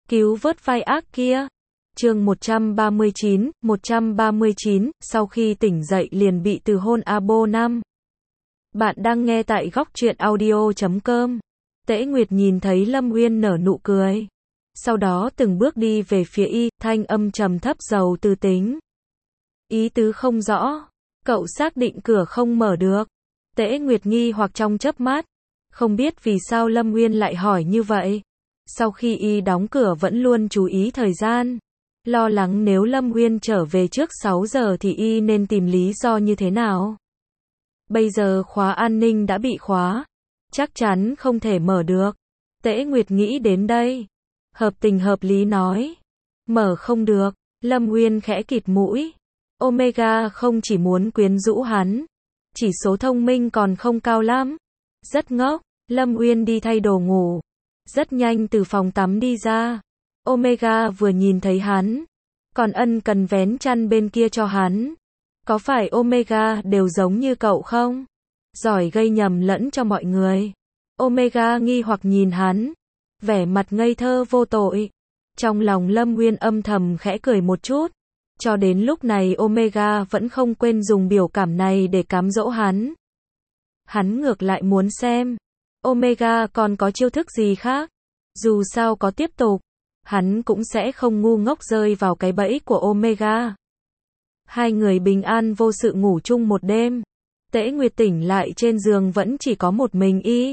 Cứu vớt vai ác kia. Chương 139, sau khi tỉnh dậy liền bị từ hôn abo 5. Bạn đang nghe tại góc truyện audio.com. Tễ Nguyệt nhìn thấy Lâm Uyên nở nụ cười. Sau đó từng bước đi về phía y, thanh âm trầm thấp giàu tư tính. Ý tứ không rõ. Cậu xác định cửa không mở được. Tễ Nguyệt nghi hoặc trong chớp mắt. Không biết vì sao Lâm Uyên lại hỏi như vậy. Sau khi y đóng cửa vẫn luôn chú ý thời gian. Lo lắng nếu Lâm Uyên trở về trước 6 giờ thì y nên tìm lý do như thế nào. Bây giờ khóa an ninh đã bị khóa. Chắc chắn không thể mở được. Tễ Nguyệt nghĩ đến đây. Hợp tình hợp lý nói. Mở không được. Lâm Uyên khẽ kịt mũi. Omega không chỉ muốn quyến rũ hắn. Chỉ số thông minh còn không cao lắm. Rất ngốc. Lâm Uyên đi thay đồ ngủ. Rất nhanh từ phòng tắm đi ra. Omega vừa nhìn thấy hắn. Còn ân cần vén chăn bên kia cho hắn. Có phải Omega đều giống như cậu không? Giỏi gây nhầm lẫn cho mọi người. Omega nghi hoặc nhìn hắn. Vẻ mặt ngây thơ vô tội. Trong lòng Lâm Uyên âm thầm khẽ cười một chút. Cho đến lúc này Omega vẫn không quên dùng biểu cảm này để cám dỗ hắn. Hắn ngược lại muốn xem. Omega còn có chiêu thức gì khác. Dù sao có tiếp tục. Hắn cũng sẽ không ngu ngốc rơi vào cái bẫy của Omega. Hai người bình an vô sự ngủ chung một đêm. Tễ Nguyệt tỉnh lại trên giường vẫn chỉ có một mình y.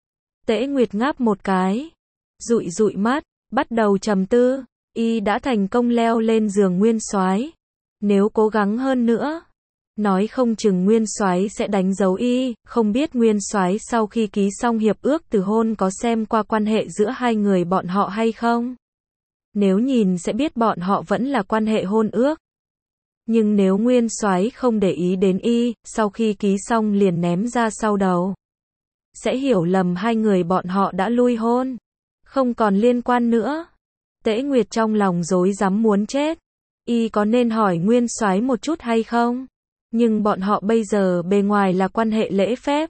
Tễ Nguyệt ngáp một cái. Dụi dụi mắt, bắt đầu trầm tư. Y đã thành công leo lên giường Nguyên Soái. Nếu cố gắng hơn nữa, nói không chừng Nguyên Soái sẽ đánh dấu y. Không biết Nguyên Soái sau khi ký xong hiệp ước từ hôn có xem qua quan hệ giữa hai người bọn họ hay không? Nếu nhìn sẽ biết bọn họ vẫn là quan hệ hôn ước. Nhưng nếu Nguyên Soái không để ý đến y, sau khi ký xong liền ném ra sau đầu, sẽ hiểu lầm hai người bọn họ đã lui hôn, không còn liên quan nữa. Tễ Nguyệt trong lòng rối rắm muốn chết. Y có nên hỏi Nguyên Soái một chút hay không? Nhưng bọn họ bây giờ bề ngoài là quan hệ lễ phép.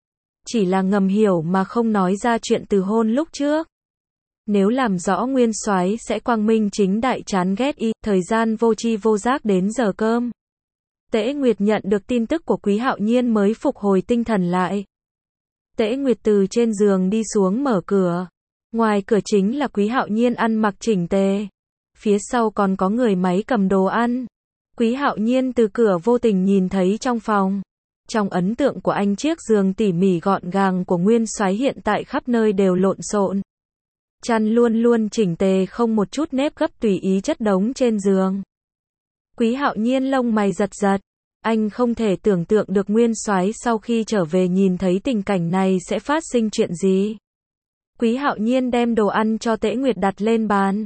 Chỉ là ngầm hiểu mà không nói ra chuyện từ hôn lúc trước. Nếu làm rõ Nguyên Soái sẽ quang minh chính đại chán ghét y. Thời gian vô tri vô giác đến giờ cơm. Tễ Nguyệt nhận được tin tức của Quý Hạo Nhiên mới phục hồi tinh thần lại. Tễ Nguyệt từ trên giường đi xuống mở cửa. Ngoài cửa chính là Quý Hạo Nhiên ăn mặc chỉnh tề. Phía sau còn có người máy cầm đồ ăn. Quý Hạo Nhiên từ cửa vô tình nhìn thấy trong phòng. Trong ấn tượng của anh chiếc giường tỉ mỉ gọn gàng của Nguyên Soái hiện tại khắp nơi đều lộn xộn. Chăn luôn luôn chỉnh tề không một chút nếp gấp tùy ý chất đống trên giường. Quý Hạo Nhiên lông mày giật giật. Anh không thể tưởng tượng được Nguyên Soái sau khi trở về nhìn thấy tình cảnh này sẽ phát sinh chuyện gì. Quý Hạo Nhiên đem đồ ăn cho Tễ Nguyệt đặt lên bàn.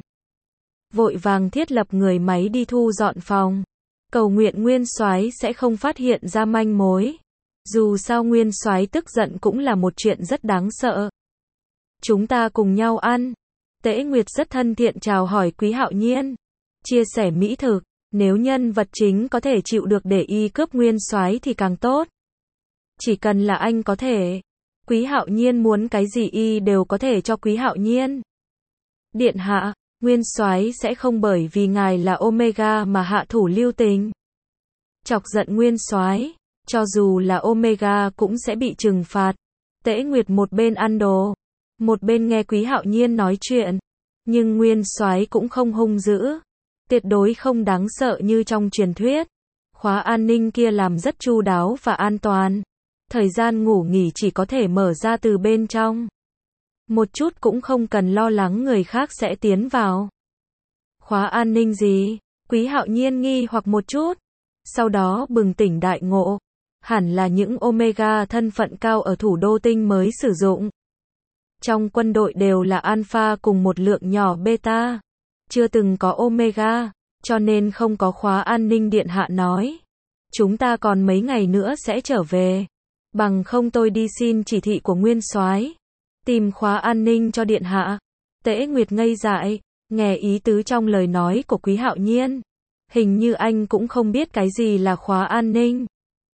Vội vàng thiết lập người máy đi thu dọn phòng. Cầu nguyện Nguyên Soái sẽ không phát hiện ra manh mối. Dù sao Nguyên Soái tức giận cũng là một chuyện rất đáng sợ. Chúng ta cùng nhau ăn. Tễ Nguyệt rất thân thiện chào hỏi Quý Hạo Nhiên. Chia sẻ mỹ thực. Nếu nhân vật chính có thể chịu được để y cướp Nguyên Soái thì càng tốt. Chỉ cần là anh có thể. Quý Hạo Nhiên muốn cái gì y đều có thể cho Quý Hạo Nhiên. Điện hạ, Nguyên Soái sẽ không bởi vì ngài là Omega mà hạ thủ lưu tình. Chọc giận Nguyên Soái, cho dù là Omega cũng sẽ bị trừng phạt. Tễ Nguyệt một bên ăn đồ, một bên nghe Quý Hạo Nhiên nói chuyện. Nhưng Nguyên Soái cũng không hung dữ, tuyệt đối không đáng sợ như trong truyền thuyết. Khóa an ninh kia làm rất chu đáo và an toàn. Thời gian ngủ nghỉ chỉ có thể mở ra từ bên trong. Một chút cũng không cần lo lắng người khác sẽ tiến vào. Khóa an ninh gì? Quý Hạo Nhiên nghi hoặc một chút. Sau đó bừng tỉnh đại ngộ. Hẳn là những Omega thân phận cao ở thủ đô tinh mới sử dụng. Trong quân đội đều là Alpha cùng một lượng nhỏ Beta. Chưa từng có Omega, cho nên không có khóa an ninh. Điện hạ nói. Chúng ta còn mấy ngày nữa sẽ trở về. Bằng không tôi đi xin chỉ thị của Nguyên Soái. Tìm khóa an ninh cho điện hạ. Tễ Nguyệt ngây dại, nghe ý tứ trong lời nói của Quý Hạo Nhiên. Hình như anh cũng không biết cái gì là khóa an ninh.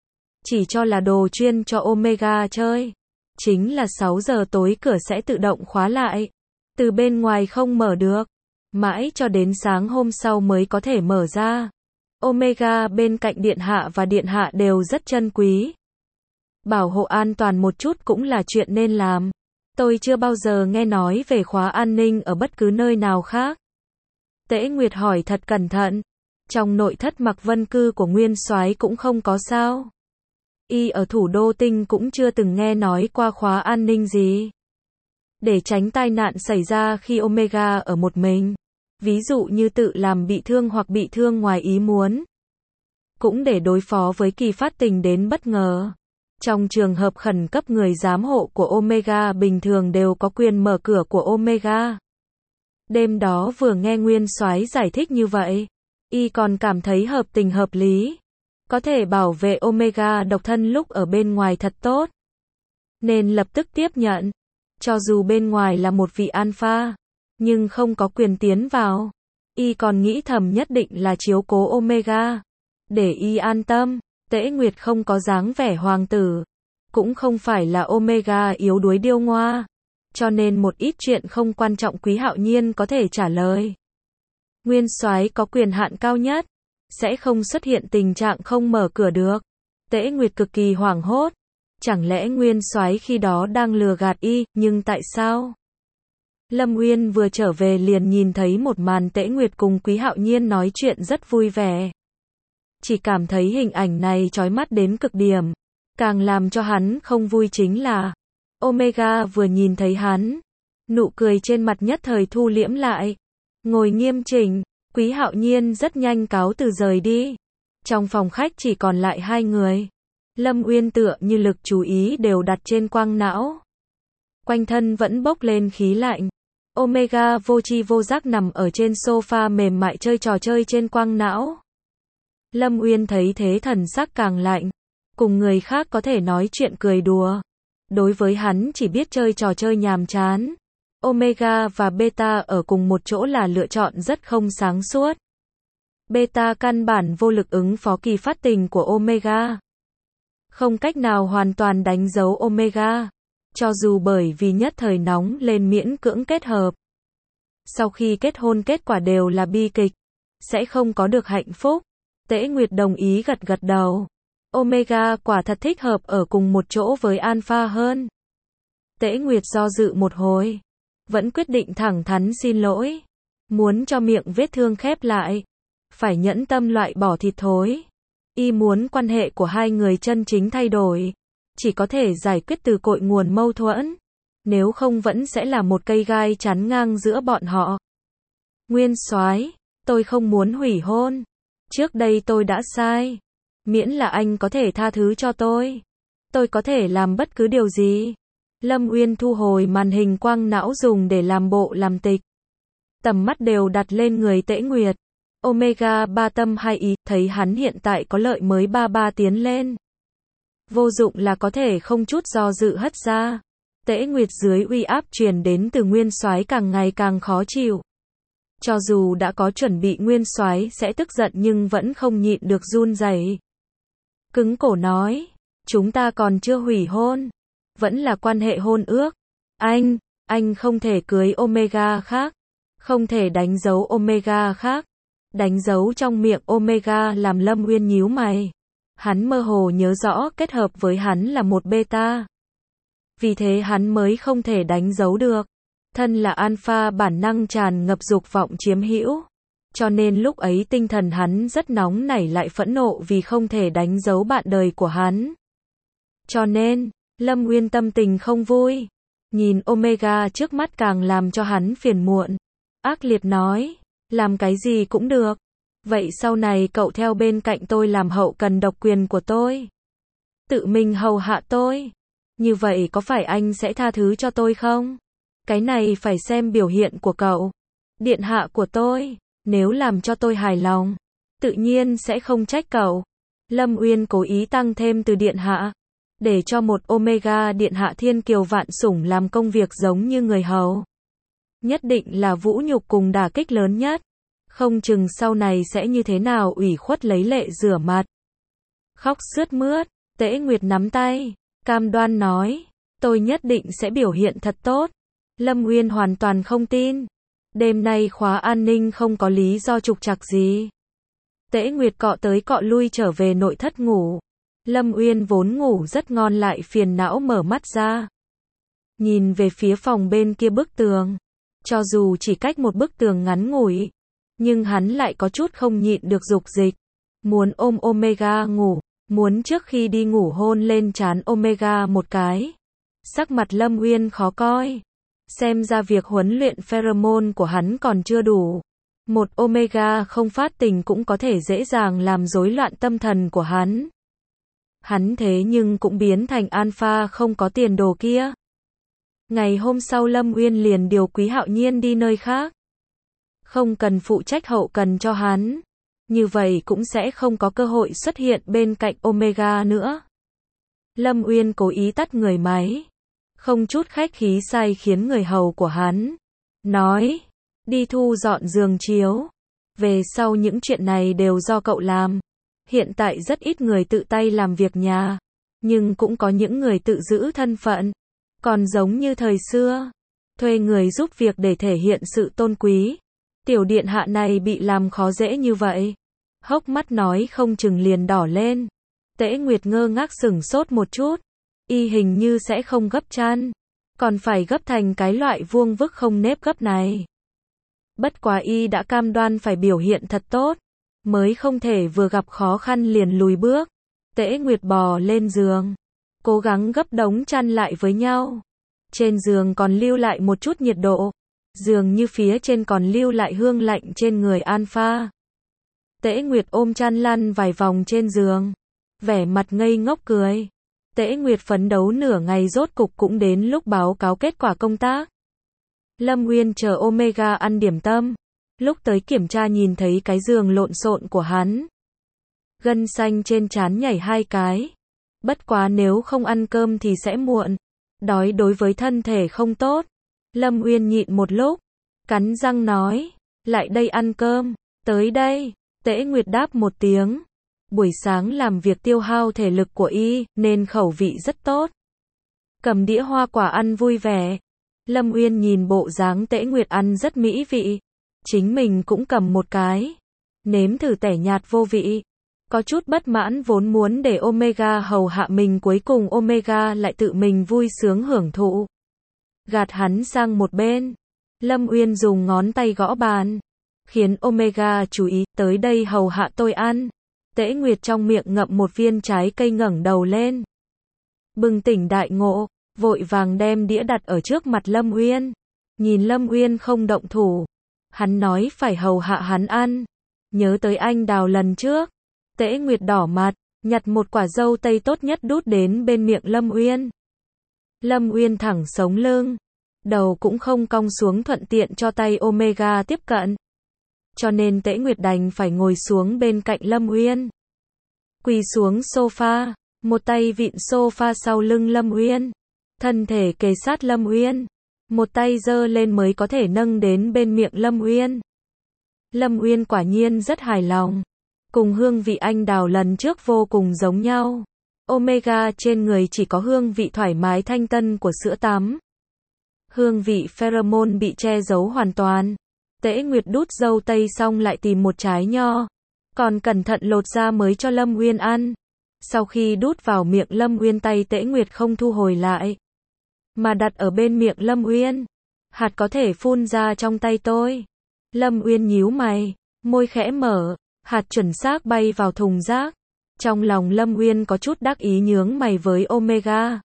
Chỉ cho là đồ chuyên cho Omega chơi. Chính là 6 giờ tối cửa sẽ tự động khóa lại. Từ bên ngoài không mở được. Mãi cho đến sáng hôm sau mới có thể mở ra. Omega bên cạnh điện hạ và điện hạ đều rất trân quý. Bảo hộ an toàn một chút cũng là chuyện nên làm. Tôi chưa bao giờ nghe nói về khóa an ninh ở bất cứ nơi nào khác. Tễ Nguyệt hỏi thật cẩn thận. Trong nội thất Mạc Vân Cư của Nguyên Soái cũng không có sao. Y ở thủ đô Tinh cũng chưa từng nghe nói qua khóa an ninh gì. Để tránh tai nạn xảy ra khi Omega ở một mình. Ví dụ như tự làm bị thương hoặc bị thương ngoài ý muốn. Cũng để đối phó với kỳ phát tình đến bất ngờ. Trong trường hợp khẩn cấp người giám hộ của Omega bình thường đều có quyền mở cửa của Omega. Đêm đó vừa nghe Nguyên Soái giải thích như vậy, y còn cảm thấy hợp tình hợp lý. Có thể bảo vệ Omega độc thân lúc ở bên ngoài thật tốt. Nên lập tức tiếp nhận. Cho dù bên ngoài là một vị alpha, nhưng không có quyền tiến vào. Y còn nghĩ thầm nhất định là chiếu cố Omega. Để y an tâm, Tễ Nguyệt không có dáng vẻ hoàng tử. Cũng không phải là Omega yếu đuối điêu ngoa. Cho nên một ít chuyện không quan trọng Quý Hạo Nhiên có thể trả lời. Nguyên Soái có quyền hạn cao nhất. Sẽ không xuất hiện tình trạng không mở cửa được. Tễ Nguyệt cực kỳ hoảng hốt. Chẳng lẽ Nguyên Soái khi đó đang lừa gạt y, nhưng tại sao? Lâm Uyên vừa trở về liền nhìn thấy một màn Tễ Nguyệt cùng Quý Hạo Nhiên nói chuyện rất vui vẻ. Chỉ cảm thấy hình ảnh này chói mắt đến cực điểm. Càng làm cho hắn không vui chính là Omega vừa nhìn thấy hắn, nụ cười trên mặt nhất thời thu liễm lại. Ngồi nghiêm chỉnh, Quý Hạo Nhiên rất nhanh cáo từ rời đi. Trong phòng khách chỉ còn lại hai người. Lâm Uyên tựa như lực chú ý đều đặt trên quang não. Quanh thân vẫn bốc lên khí lạnh. Omega vô tri vô giác nằm ở trên sofa mềm mại chơi trò chơi trên quang não. Lâm Uyên thấy thế thần sắc càng lạnh. Cùng người khác có thể nói chuyện cười đùa. Đối với hắn chỉ biết chơi trò chơi nhàm chán. Omega và Beta ở cùng một chỗ là lựa chọn rất không sáng suốt. Beta căn bản vô lực ứng phó kỳ phát tình của Omega. Không cách nào hoàn toàn đánh dấu Omega. Cho dù bởi vì nhất thời nóng lên miễn cưỡng kết hợp. Sau khi kết hôn kết quả đều là bi kịch. Sẽ không có được hạnh phúc. Tễ Nguyệt đồng ý gật gật đầu. Omega quả thật thích hợp ở cùng một chỗ với Alpha hơn. Tễ Nguyệt do dự một hồi. Vẫn quyết định thẳng thắn xin lỗi. Muốn cho miệng vết thương khép lại. Phải nhẫn tâm loại bỏ thịt thối. Y muốn quan hệ của hai người chân chính thay đổi. Chỉ có thể giải quyết từ cội nguồn mâu thuẫn. Nếu không vẫn sẽ là một cây gai chắn ngang giữa bọn họ. Nguyên Soái, tôi không muốn hủy hôn. Trước đây tôi đã sai. Miễn là anh có thể tha thứ cho tôi. Tôi có thể làm bất cứ điều gì. Lâm Uyên thu hồi màn hình quang não dùng để làm bộ làm tịch. Tầm mắt đều đặt lên người Tễ Nguyệt. Omega ba tâm hai ý, thấy hắn hiện tại có lợi mới ba tiến lên. Vô dụng là có thể không chút do dự hất ra. Tễ Nguyệt dưới uy áp truyền đến từ Nguyên Soái càng ngày càng khó chịu. Cho dù đã có chuẩn bị Nguyên Soái sẽ tức giận nhưng vẫn không nhịn được run rẩy. Cứng cổ nói, chúng ta còn chưa hủy hôn. Vẫn là quan hệ hôn ước. Anh không thể cưới Omega khác. Không thể đánh dấu Omega khác. Đánh dấu trong miệng Omega làm Lâm Uyên nhíu mày. Hắn mơ hồ nhớ rõ kết hợp với hắn là một beta. Vì thế hắn mới không thể đánh dấu được. Thân là alpha bản năng tràn ngập dục vọng chiếm hữu. Cho nên lúc ấy tinh thần hắn rất nóng nảy lại phẫn nộ vì không thể đánh dấu bạn đời của hắn. Cho nên, Lâm Uyên tâm tình không vui. Nhìn Omega trước mắt càng làm cho hắn phiền muộn. Ác liệt nói, làm cái gì cũng được. Vậy sau này cậu theo bên cạnh tôi làm hậu cần độc quyền của tôi. Tự mình hầu hạ tôi. Như vậy có phải anh sẽ tha thứ cho tôi không? Cái này phải xem biểu hiện của cậu. Điện hạ của tôi, nếu làm cho tôi hài lòng, tự nhiên sẽ không trách cậu. Lâm Uyên cố ý tăng thêm từ điện hạ. Để cho một Omega điện hạ thiên kiều vạn sủng làm công việc giống như người hầu. Nhất định là vũ nhục cùng đả kích lớn nhất. Không chừng sau này sẽ như thế nào ủy khuất lấy lệ rửa mặt. Khóc sướt mướt, Tễ Nguyệt nắm tay, cam đoan nói, tôi nhất định sẽ biểu hiện thật tốt. Lâm Uyên hoàn toàn không tin. Đêm nay khóa an ninh không có lý do trục trặc gì. Tễ Nguyệt cọ tới cọ lui trở về nội thất ngủ. Lâm Uyên vốn ngủ rất ngon lại phiền não mở mắt ra. Nhìn về phía phòng bên kia bức tường. Cho dù chỉ cách một bức tường ngắn ngủi, nhưng hắn lại có chút không nhịn được dục dịch. Muốn ôm Omega ngủ, muốn trước khi đi ngủ hôn lên trán Omega một cái. Sắc mặt Lâm Uyên khó coi. Xem ra việc huấn luyện pheromone của hắn còn chưa đủ. Một Omega không phát tình cũng có thể dễ dàng làm rối loạn tâm thần của hắn. Hắn thế nhưng cũng biến thành alpha không có tiền đồ kia. Ngày hôm sau Lâm Uyên liền điều Quý Hạo Nhiên đi nơi khác. Không cần phụ trách hậu cần cho hắn. Như vậy cũng sẽ không có cơ hội xuất hiện bên cạnh Omega nữa. Lâm Uyên cố ý tắt người máy. Không chút khách khí sai khiến người hầu của hắn. Nói, đi thu dọn giường chiếu. Về sau những chuyện này đều do cậu làm. Hiện tại rất ít người tự tay làm việc nhà. Nhưng cũng có những người tự giữ thân phận. Còn giống như thời xưa. Thuê người giúp việc để thể hiện sự tôn quý. Tiểu điện hạ này bị làm khó dễ như vậy. Hốc mắt nói không chừng liền đỏ lên. Tễ Nguyệt ngơ ngác sửng sốt một chút. Y hình như sẽ không gấp chăn. Còn phải gấp thành cái loại vuông vức không nếp gấp này. Bất quá y đã cam đoan phải biểu hiện thật tốt. Mới không thể vừa gặp khó khăn liền lùi bước. Tễ Nguyệt bò lên giường. Cố gắng gấp đống chăn lại với nhau. Trên giường còn lưu lại một chút nhiệt độ. Dường như phía trên còn lưu lại hương lạnh trên người alpha. Tễ Nguyệt ôm chăn lăn vài vòng trên giường. Vẻ mặt ngây ngốc cười. Tễ Nguyệt phấn đấu nửa ngày rốt cục cũng đến lúc báo cáo kết quả công tác. Lâm Uyên chờ Omega ăn điểm tâm. Lúc tới kiểm tra nhìn thấy cái giường lộn xộn của hắn. Gân xanh trên trán nhảy 2 cái. Bất quá nếu không ăn cơm thì sẽ muộn. Đói đối với thân thể không tốt. Lâm Uyên nhịn một lúc. Cắn răng nói. Lại đây ăn cơm. Tới đây. Tễ Nguyệt đáp một tiếng. Buổi sáng làm việc tiêu hao thể lực của y, nên khẩu vị rất tốt. Cầm đĩa hoa quả ăn vui vẻ. Lâm Uyên nhìn bộ dáng Tễ Nguyệt ăn rất mỹ vị. Chính mình cũng cầm một cái. Nếm thử tẻ nhạt vô vị. Có chút bất mãn vốn muốn để Omega hầu hạ mình, cuối cùng Omega lại tự mình vui sướng hưởng thụ. Gạt hắn sang một bên. Lâm Uyên dùng ngón tay gõ bàn. Khiến Omega chú ý, tới đây hầu hạ tôi ăn. Tễ Nguyệt trong miệng ngậm một viên trái cây ngẩng đầu lên. Bừng tỉnh đại ngộ, vội vàng đem đĩa đặt ở trước mặt Lâm Uyên. Nhìn Lâm Uyên không động thủ. Hắn nói phải hầu hạ hắn ăn. Nhớ tới anh Đào lần trước. Tễ Nguyệt đỏ mặt, nhặt một quả dâu tây tốt nhất đút đến bên miệng Lâm Uyên. Lâm Uyên thẳng sống lưng. Đầu cũng không cong xuống thuận tiện cho tay Omega tiếp cận. Cho nên Tễ Nguyệt đành phải ngồi xuống bên cạnh Lâm Uyên. Quỳ xuống sofa, một tay vịn sofa sau lưng Lâm Uyên. Thân thể kề sát Lâm Uyên. Một tay giơ lên mới có thể nâng đến bên miệng Lâm Uyên. Lâm Uyên quả nhiên rất hài lòng. Cùng hương vị anh Đào lần trước vô cùng giống nhau. Omega trên người chỉ có hương vị thoải mái thanh tân của sữa tắm. Hương vị pheromone bị che giấu hoàn toàn. Tễ Nguyệt đút dâu tây xong lại tìm một trái nho. Còn cẩn thận lột ra mới cho Lâm Uyên ăn. Sau khi đút vào miệng Lâm Uyên, tay Tễ Nguyệt không thu hồi lại. Mà đặt ở bên miệng Lâm Uyên. Hạt có thể phun ra trong tay tôi. Lâm Uyên nhíu mày. Môi khẽ mở. Hạt chuẩn xác bay vào thùng rác. Trong lòng Lâm Uyên có chút đắc ý nhướng mày với Omega.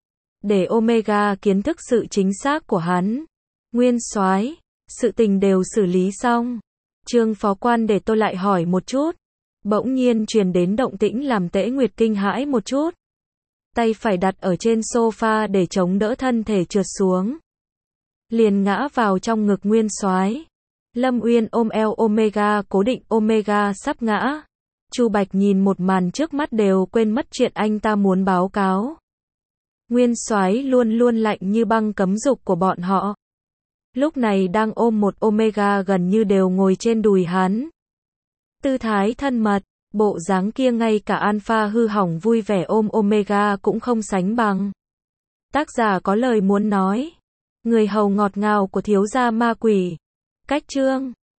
Để Omega kiến thức sự chính xác của hắn. Nguyên soái, sự tình đều xử lý xong. Trương phó quan, để tôi lại hỏi một chút. Bỗng nhiên truyền đến động tĩnh làm Tễ Nguyệt kinh hãi một chút. Tay phải đặt ở trên sofa để chống đỡ thân thể trượt xuống. Liền ngã vào trong ngực Nguyên soái. Lâm Uyên ôm eo Omega, cố định Omega sắp ngã. Chu Bạch nhìn một màn trước mắt đều quên mất chuyện anh ta muốn báo cáo. Nguyên soái luôn luôn lạnh như băng cấm dục của bọn họ. Lúc này đang ôm một Omega gần như đều ngồi trên đùi hắn. Tư thái thân mật, bộ dáng kia ngay cả Alpha hư hỏng vui vẻ ôm Omega cũng không sánh bằng. Tác giả có lời muốn nói. Người hầu ngọt ngào của thiếu gia ma quỷ. Cách chương